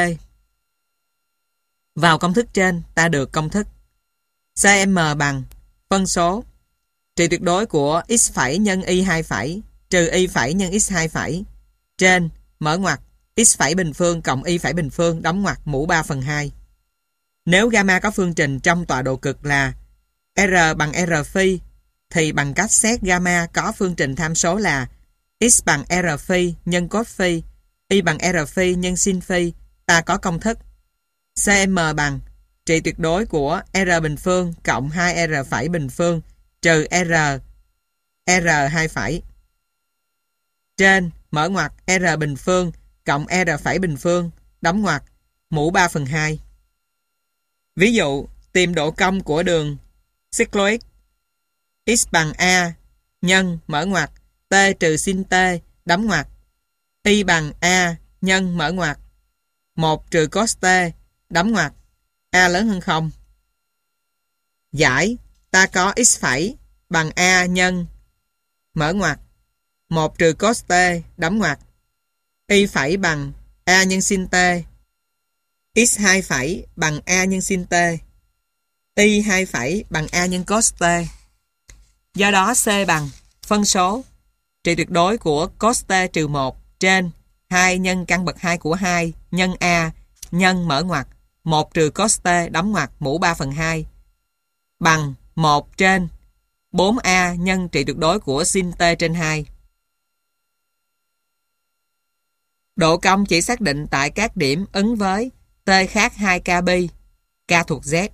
A: Vào công thức trên ta được công thức CM bằng phân số trị tuyệt đối của x phẩy nhân y 2 phẩy trừ y phẩy nhân x 2 phẩy trên mở ngoặc x phẩy bình phương cộng y phẩy bình phương đóng ngoặc mũ 3/2. Nếu gamma có phương trình trong tọa độ cực là r bằng r phi, thì bằng cách xét gamma có phương trình tham số là x bằng r phi nhân cos phi, y bằng r phi nhân sin phi, ta có công thức Cm bằng trị tuyệt đối của r bình phương cộng 2r phẩy bình phương trừ r 2 phẩy trên mở ngoặc r bình phương cộng r phẩy bình phương đóng ngoặc mũ 3/2. Ví dụ, tìm độ cong của đường cycloid x bằng a nhân mở ngoặc t trừ sin t đóng ngoặc y bằng a nhân mở ngoặc 1 trừ cos t đóng ngoặc a lớn hơn 0. Giải ta có x phẩy bằng a nhân mở ngoặc 1 trừ cos t đóng ngoặc y phẩy bằng a nhân sin t, x 2 phẩy bằng a nhân sin t, y 2 phẩy bằng a nhân cos t. Do đó C bằng phân số trị tuyệt đối của cos t trừ 1 trên 2 nhân căn bậc 2 của 2 nhân a nhân mở ngoặc 1 trừ cos t đóng ngoặc mũ 3/2 bằng 1 trên 4a nhân trị tuyệt đối của sin t trên 2. Độ cong chỉ xác định tại các điểm ứng với t khác 2k pi, k thuộc Z.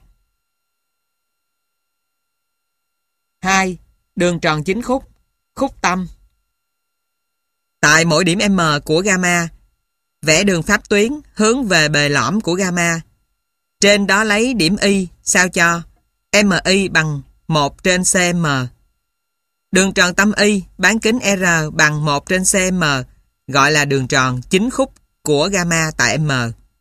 A: 2. Đường tròn chính khúc, khúc tâm. Tại mỗi điểm M của gamma, vẽ đường pháp tuyến hướng về bề lõm của gamma. Trên đó lấy điểm Y sao cho MI bằng 1 trên cm. Đường tròn tâm Y bán kính R bằng 1 trên cm gọi là đường tròn chính khúc của gamma tại M.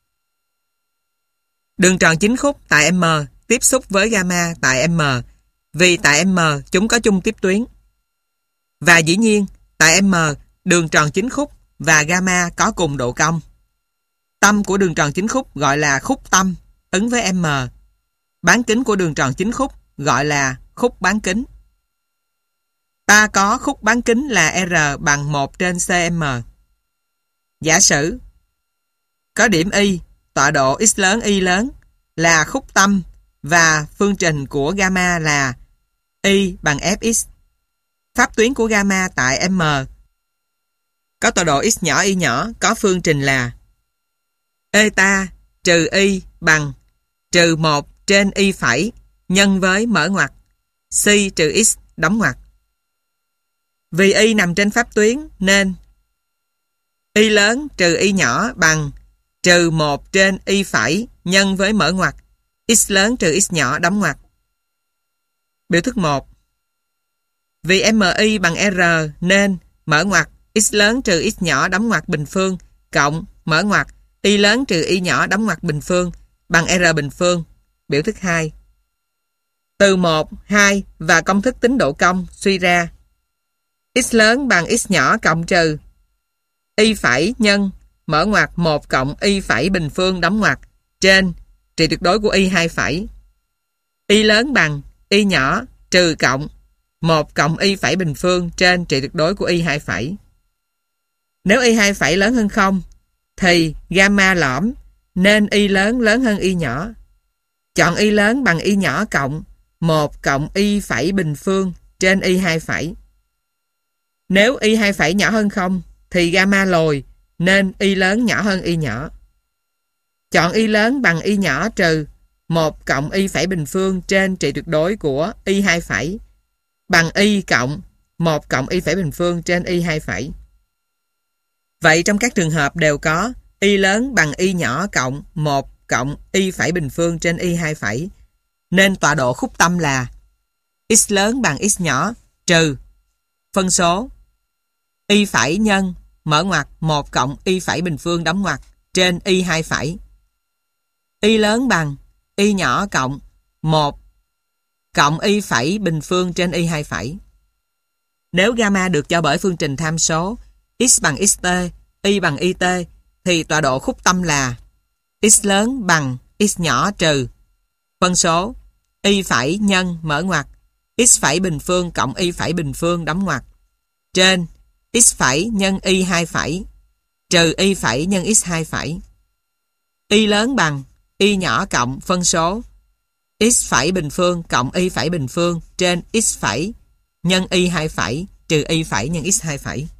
A: Đường tròn chính khúc tại M tiếp xúc với gamma tại M vì tại M chúng có chung tiếp tuyến. Và dĩ nhiên, tại M, đường tròn chính khúc và gamma có cùng độ cong. Tâm của đường tròn chính khúc gọi là khúc tâm ứng với M. Bán kính của đường tròn chính khúc gọi là khúc bán kính. Ta có khúc bán kính là R bằng 1 trên cm. Giả sử có điểm Y, tọa độ x lớn Y lớn là khúc tâm và phương trình của gamma là Y bằng Fx. Pháp tuyến của gamma tại M có tọa độ x nhỏ Y nhỏ có phương trình là eta trừ Y bằng trừ 1 trên Y phẩy nhân với mở ngoặc C trừ x đóng ngoặc. Vì Y nằm trên pháp tuyến nên Y lớn trừ Y nhỏ bằng trừ 1 trên Y phẩy nhân với mở ngoặc x lớn trừ x nhỏ đóng ngoặc. Biểu thức 1. Vì MI bằng R nên mở ngoặc x lớn trừ x nhỏ đóng ngoặc bình phương cộng mở ngoặc Y lớn trừ Y nhỏ đóng ngoặc bình phương bằng R bình phương. Biểu thức 2. Từ 1, 2 và công thức tính độ cong suy ra x lớn bằng x nhỏ cộng trừ Y phẩy nhân mở ngoặc 1 cộng Y phẩy bình phương đóng ngoặc trên trị tuyệt đối của Y 2 phẩy. Y lớn bằng Y nhỏ trừ cộng 1 cộng Y phẩy bình phương trên trị tuyệt đối của Y 2 phẩy. Nếu Y 2 phẩy lớn hơn 0 thì gamma lõm nên Y lớn lớn hơn Y nhỏ. Chọn Y lớn bằng Y nhỏ cộng 1 cộng Y phẩy bình phương trên Y 2 phẩy. Nếu Y 2 phẩy nhỏ hơn 0 thì gamma lồi nên Y lớn nhỏ hơn Y nhỏ. Chọn Y lớn bằng Y nhỏ trừ 1 cộng Y phẩy bình phương trên trị tuyệt đối của Y 2 phẩy bằng Y cộng 1 cộng Y phẩy bình phương trên Y 2 phẩy. Vậy trong các trường hợp đều có Y lớn bằng Y nhỏ cộng 1 cộng Y phẩy bình phương trên Y 2 phẩy nên tọa độ khúc tâm là x lớn bằng x nhỏ trừ phân số Y phẩy nhân mở ngoặc 1 cộng Y phẩy bình phương đóng ngoặc trên Y 2 phẩy. Y lớn bằng Y nhỏ cộng 1 cộng Y phẩy bình phương trên Y 2 phẩy. Nếu gamma được cho bởi phương trình tham số x bằng xt, y bằng it thì tọa độ khúc tâm là x lớn bằng x nhỏ trừ phân số y phẩy nhân mở ngoặc x phẩy bình phương cộng y phẩy bình phương đóng ngoặc trên x phẩy nhân y 2 phẩy. trừ y phẩy nhân x2 phẩy. Y lớn bằng y nhỏ cộng phân số x phẩy bình phương cộng y phẩy bình phương trên x phẩy nhân y 2 phẩy trừ y phẩy nhân x2 phẩy.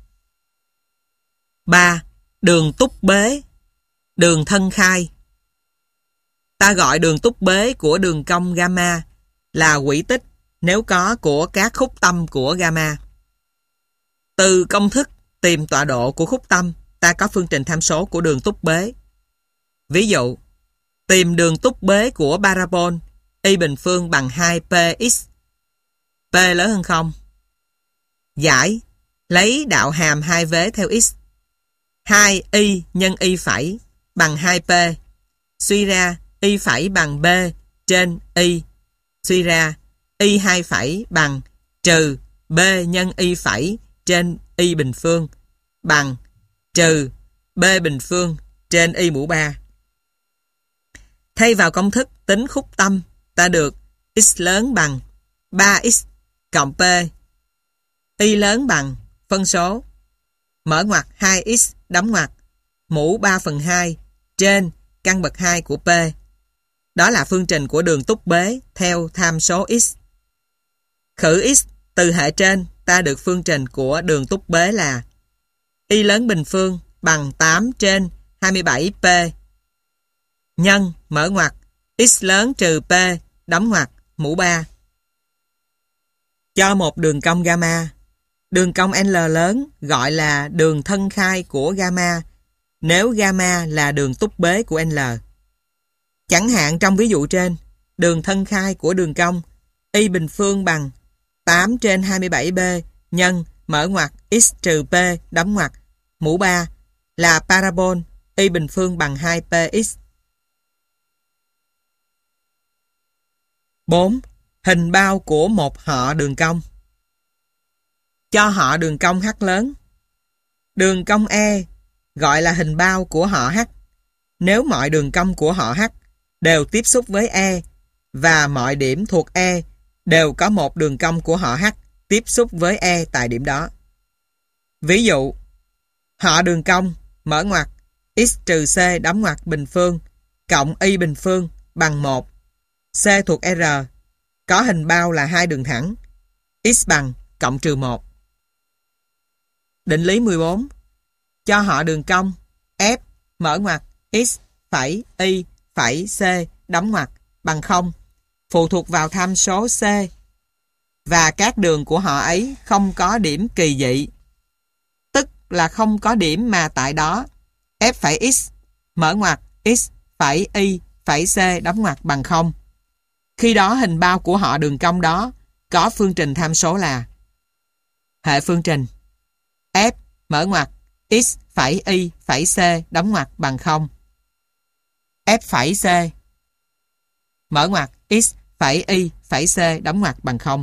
A: 3. Đường túc bế, đường thân khai. Ta gọi đường túc bế của đường cong gamma là quỹ tích nếu có của các khúc tâm của gamma. Từ công thức tìm tọa độ của khúc tâm, ta có phương trình tham số của đường túc bế. Ví dụ, tìm đường túc bế của parabol y bình phương bằng 2px. P lớn hơn 0. Giải, lấy đạo hàm 2 vế theo x. 2y nhân y phẩy bằng 2p. Suy ra y phẩy bằng b trên y. Suy ra y 2 phẩy bằng trừ b nhân y phẩy trên y bình phương bằng trừ b bình phương trên y mũ 3. Thay vào công thức tính khúc tâm, ta được x lớn bằng 3x cộng p. Y lớn bằng phân số mở ngoặc 2x đóng ngoặc mũ 3/2 trên căn bậc 2 của p. Đó là phương trình của đường túc bế theo tham số x. Khử x từ hệ trên, ta được phương trình của đường túc bế là y lớn bình phương bằng 8 trên 27p nhân mở ngoặc x lớn trừ p đóng ngoặc mũ 3. Cho một đường cong gamma, đường cong L lớn gọi là đường thân khai của gamma nếu gamma là đường túc bế của L. Chẳng hạn trong ví dụ trên, đường thân khai của đường cong y bình phương bằng 8 trên 27b nhân mở ngoặc x trừ p đóng ngoặc mũ 3 là parabol y bình phương bằng 2px. 4. Hình bao của một họ đường cong. Cho họ đường cong H lớn. Đường cong E gọi là hình bao của họ H nếu mọi đường cong của họ H đều tiếp xúc với E và mọi điểm thuộc E đều có một đường cong của họ H tiếp xúc với E tại điểm đó. Ví dụ, họ đường cong mở ngoặc x trừ c đóng ngoặc bình phương cộng y bình phương bằng 1. C thuộc R có hình bao là hai đường thẳng x bằng cộng trừ 1. Định lý 14. Cho họ đường cong F mở ngoặc x phẩy y phẩy c đóng ngoặc bằng 0 phụ thuộc vào tham số C và các đường của họ ấy không có điểm kỳ dị, tức là không có điểm mà tại đó f phẩy x mở ngoặc x phẩy y phẩy c đóng ngoặc bằng 0. Khi đó hình bao của họ đường cong đó có phương trình tham số là hệ phương trình f mở ngoặc x phẩy y phẩy c đóng ngoặc bằng 0. F phẩy c mở ngoặc x phẩy y phẩy c đóng ngoặc bằng 0.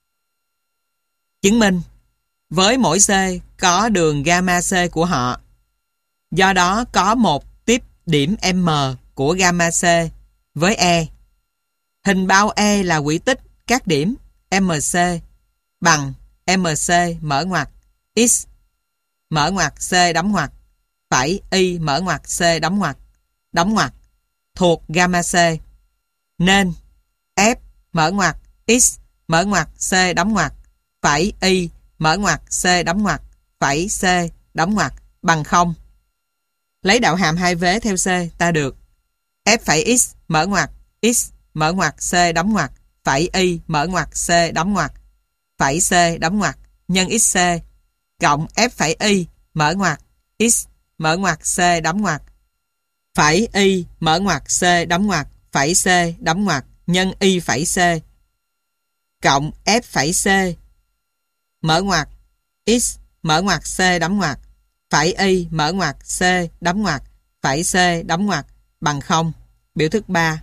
A: Chứng minh với mỗi c có đường gamma c của họ, do đó có một tiếp điểm M của gamma c với E. Hình bao E là quỹ tích các điểm MC bằng MC mở ngoặc x mở ngoặc c đóng ngoặc phẩy y mở ngoặc c đóng ngoặc thuộc gamma c, nên F mở ngoặc x mở ngoặc c đóng ngoặc phẩy y mở ngoặc c đóng ngoặc phẩy c đóng ngoặc bằng 0. Lấy đạo hàm hai vế theo C, ta được F phẩy x mở ngoặc x mở ngoặc c đóng ngoặc phẩy y mở ngoặc c đóng ngoặc phẩy c đóng ngoặc nhân xc cộng F phẩy y mở ngoặc x mở ngoặc c đóng ngoặc phẩy y mở ngoặc c đóng ngoặc phẩy c đóng ngoặc nhân y phẩy c cộng F phẩy c mở ngoặc x mở ngoặc c đóng ngoặc phẩy y mở ngoặc c đóng ngoặc phẩy c đóng ngoặc bằng 0. Biểu thức 3.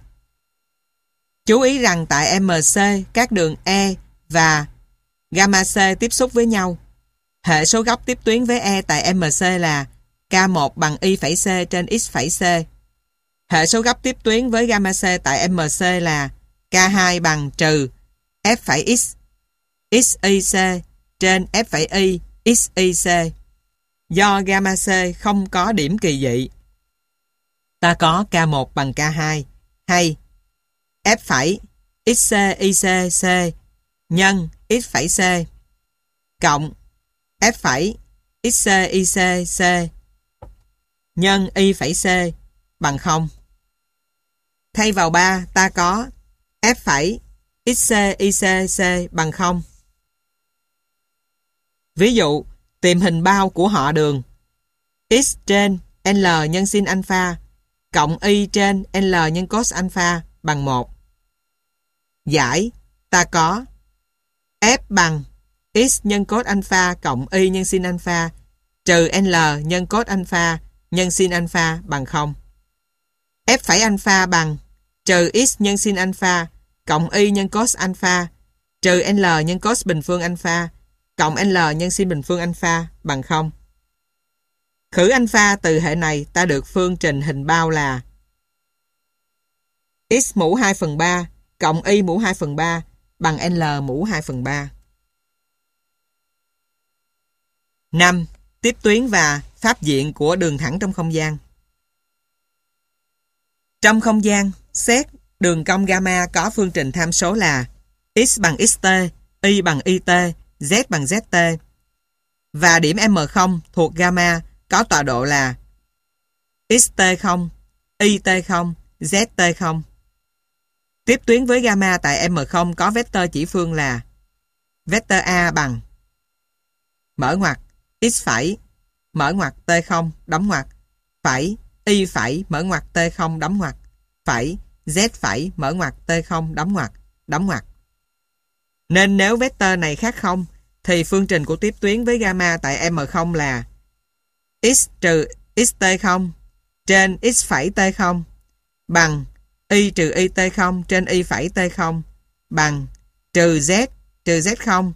A: Chú ý rằng tại MC các đường E và gamma C tiếp xúc với nhau. Hệ số góc tiếp tuyến với E tại MC là K1 bằng Y phẩy C trên X phẩy C. Hệ số góc tiếp tuyến với gamma C tại MC là K2 bằng trừ F phẩy X XYC trên F phẩy Y XYC. do gamma C không có điểm kỳ dị. Ta có K1 bằng K2 hay F phẩy XC IC C nhân X phẩy C cộng F phẩy XC IC C nhân Y phẩy C bằng 0. Thay vào 3, ta có F phẩy XC IC C bằng 0. Ví dụ, tìm hình bao của họ đường X trên L nhân sin alpha cộng Y trên L nhân cos alpha bằng 1. Giải, ta có F bằng X nhân cos alpha cộng Y nhân sin alpha trừ L nhân cos alpha nhân sin alpha bằng 0. F phẩy alpha bằng trừ X nhân sin alpha cộng Y nhân cos alpha trừ L nhân cos bình phương alpha cộng L nhân sin bình phương alpha bằng 0. Khử alpha từ hệ này ta được phương trình hình bao là X mũ 2/3 cộng Y mũ 2/3 bằng L mũ 2/3. 5. Tiếp tuyến và pháp diện của đường thẳng trong không gian. Trong không gian, xét đường cong gamma có phương trình tham số là X bằng XT, Y bằng YT, Z bằng ZT. Và điểm M0 thuộc gamma có tọa độ là XT0, YT0, ZT0. Tiếp tuyến với gamma tại M0 có vectơ chỉ phương là vectơ A bằng mở ngoặc X phẩy mở ngoặc T0 đóng ngoặc phẩy Y phẩy mở ngoặc T0 đóng ngoặc phẩy Z phẩy mở ngoặc T0 đóng ngoặc. Nên nếu vectơ này khác 0 thì phương trình của tiếp tuyến với gamma tại M0 là X trừ XT0 trên X phẩy T0 bằng Y trừ YT0 trên Y phẩy T0 bằng trừ Z trừ Z0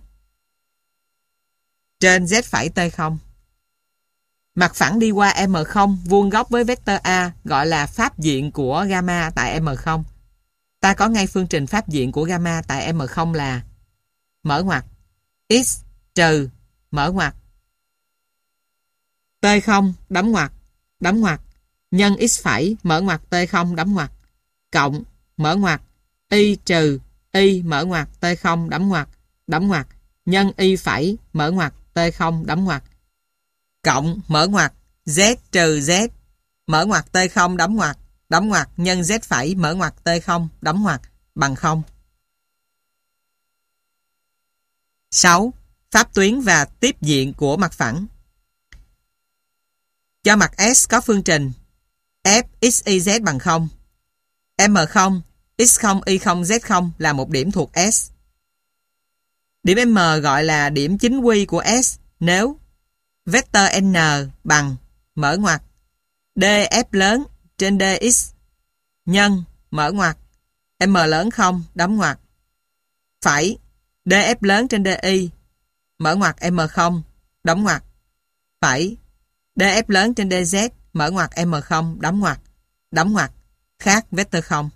A: trên Z phẩy T0. Mặt phẳng đi qua M0 vuông góc với vectơ A gọi là pháp diện của gamma tại M0. Ta có ngay phương trình pháp diện của gamma tại M0 là mở ngoặc X trừ mở ngoặc T0 đóng ngoặc nhân X phẩy mở ngoặc T0 đóng ngoặc cộng mở ngoặc Y trừ Y mở ngoặc T0 đóng ngoặc nhân Y phẩy mở ngoặc T0 đóng ngoặc cộng mở ngoặc Z trừ Z mở ngoặc T0 đóng ngoặc nhân Z phẩy mở ngoặc T0 đóng ngoặc bằng 0. 6. Pháp tuyến và tiếp diện của mặt phẳng. Cho mặt S có phương trình F x y z bằng 0. M0, x0, y0, z0 là một điểm thuộc S. Điểm M gọi là điểm chính quy của S nếu vectơ N bằng mở ngoặc df lớn trên dx nhân mở ngoặc M lớn 0 đóng ngoặc phẩy df lớn trên di mở ngoặc M0 đóng ngoặc phẩy df lớn trên dz mở ngoặc M0 đóng ngoặc khác vectơ 0.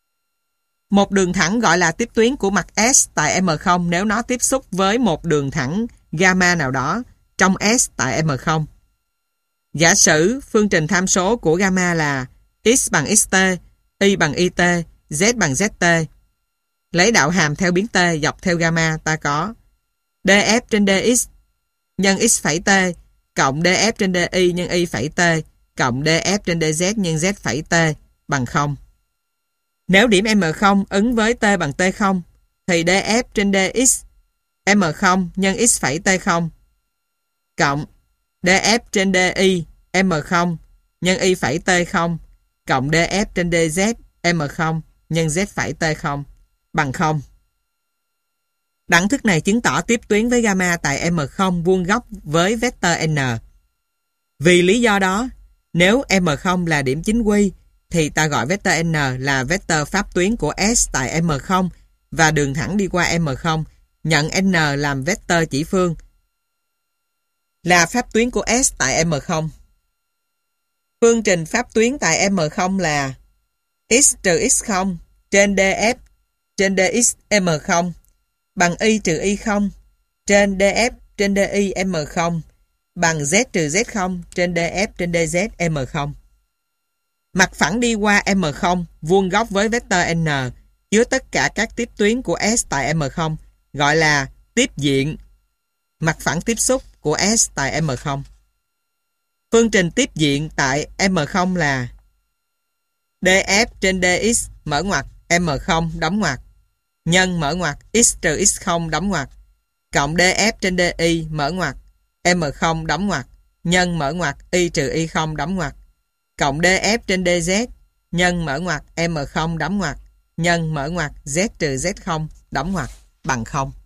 A: Một đường thẳng gọi là tiếp tuyến của mặt S tại M0 nếu nó tiếp xúc với một đường thẳng gamma nào đó trong S tại M0. Giả sử phương trình tham số của gamma là x bằng xt, y bằng it, z bằng zt. Lấy đạo hàm theo biến t dọc theo gamma ta có df trên dx nhân x phẩy t cộng df trên di nhân y phẩy t cộng df trên dz nhân z phẩy t bằng 0. Nếu điểm M0 ứng với t bằng t0 thì df trên dx M0 nhân x phẩy t0 cộng df trên di M0 nhân y phẩy t0 cộng df trên dz M0 nhân z phẩy t0 bằng 0. Đẳng thức này chứng tỏ tiếp tuyến với gamma tại M0 vuông góc với vectơ n. Vì lý do đó, nếu M0 là điểm chính quy thì ta gọi vectơ n là vectör pháp tuyến của S tại M0 và đường thẳng đi qua M0 nhận n làm vectơ chỉ phương là pháp tuyến của S tại M0. Phương trình pháp tuyến tại M0 là x trừ x0 trên df trên dx M0 bằng y trừ y0 trên df trên di M0 bằng Z trừ Z0 trên DF trên DZ M0. Mặt phẳng đi qua M0 vuông góc với vector N chứa tất cả các tiếp tuyến của S tại M0 gọi là tiếp diện mặt phẳng tiếp xúc của S tại M0. Phương trình tiếp diện tại M0 là DF trên DX mở ngoặc M0 đóng ngoặc nhân mở ngoặc X trừ X0 đóng ngoặc cộng DF trên DY mở ngoặc M0 đóng ngoặc nhân mở ngoặc Y trừ Y0 đóng ngoặc cộng DF trên DZ nhân mở ngoặc M0 đóng ngoặc nhân mở ngoặc Z trừ Z0 đóng ngoặc bằng 0.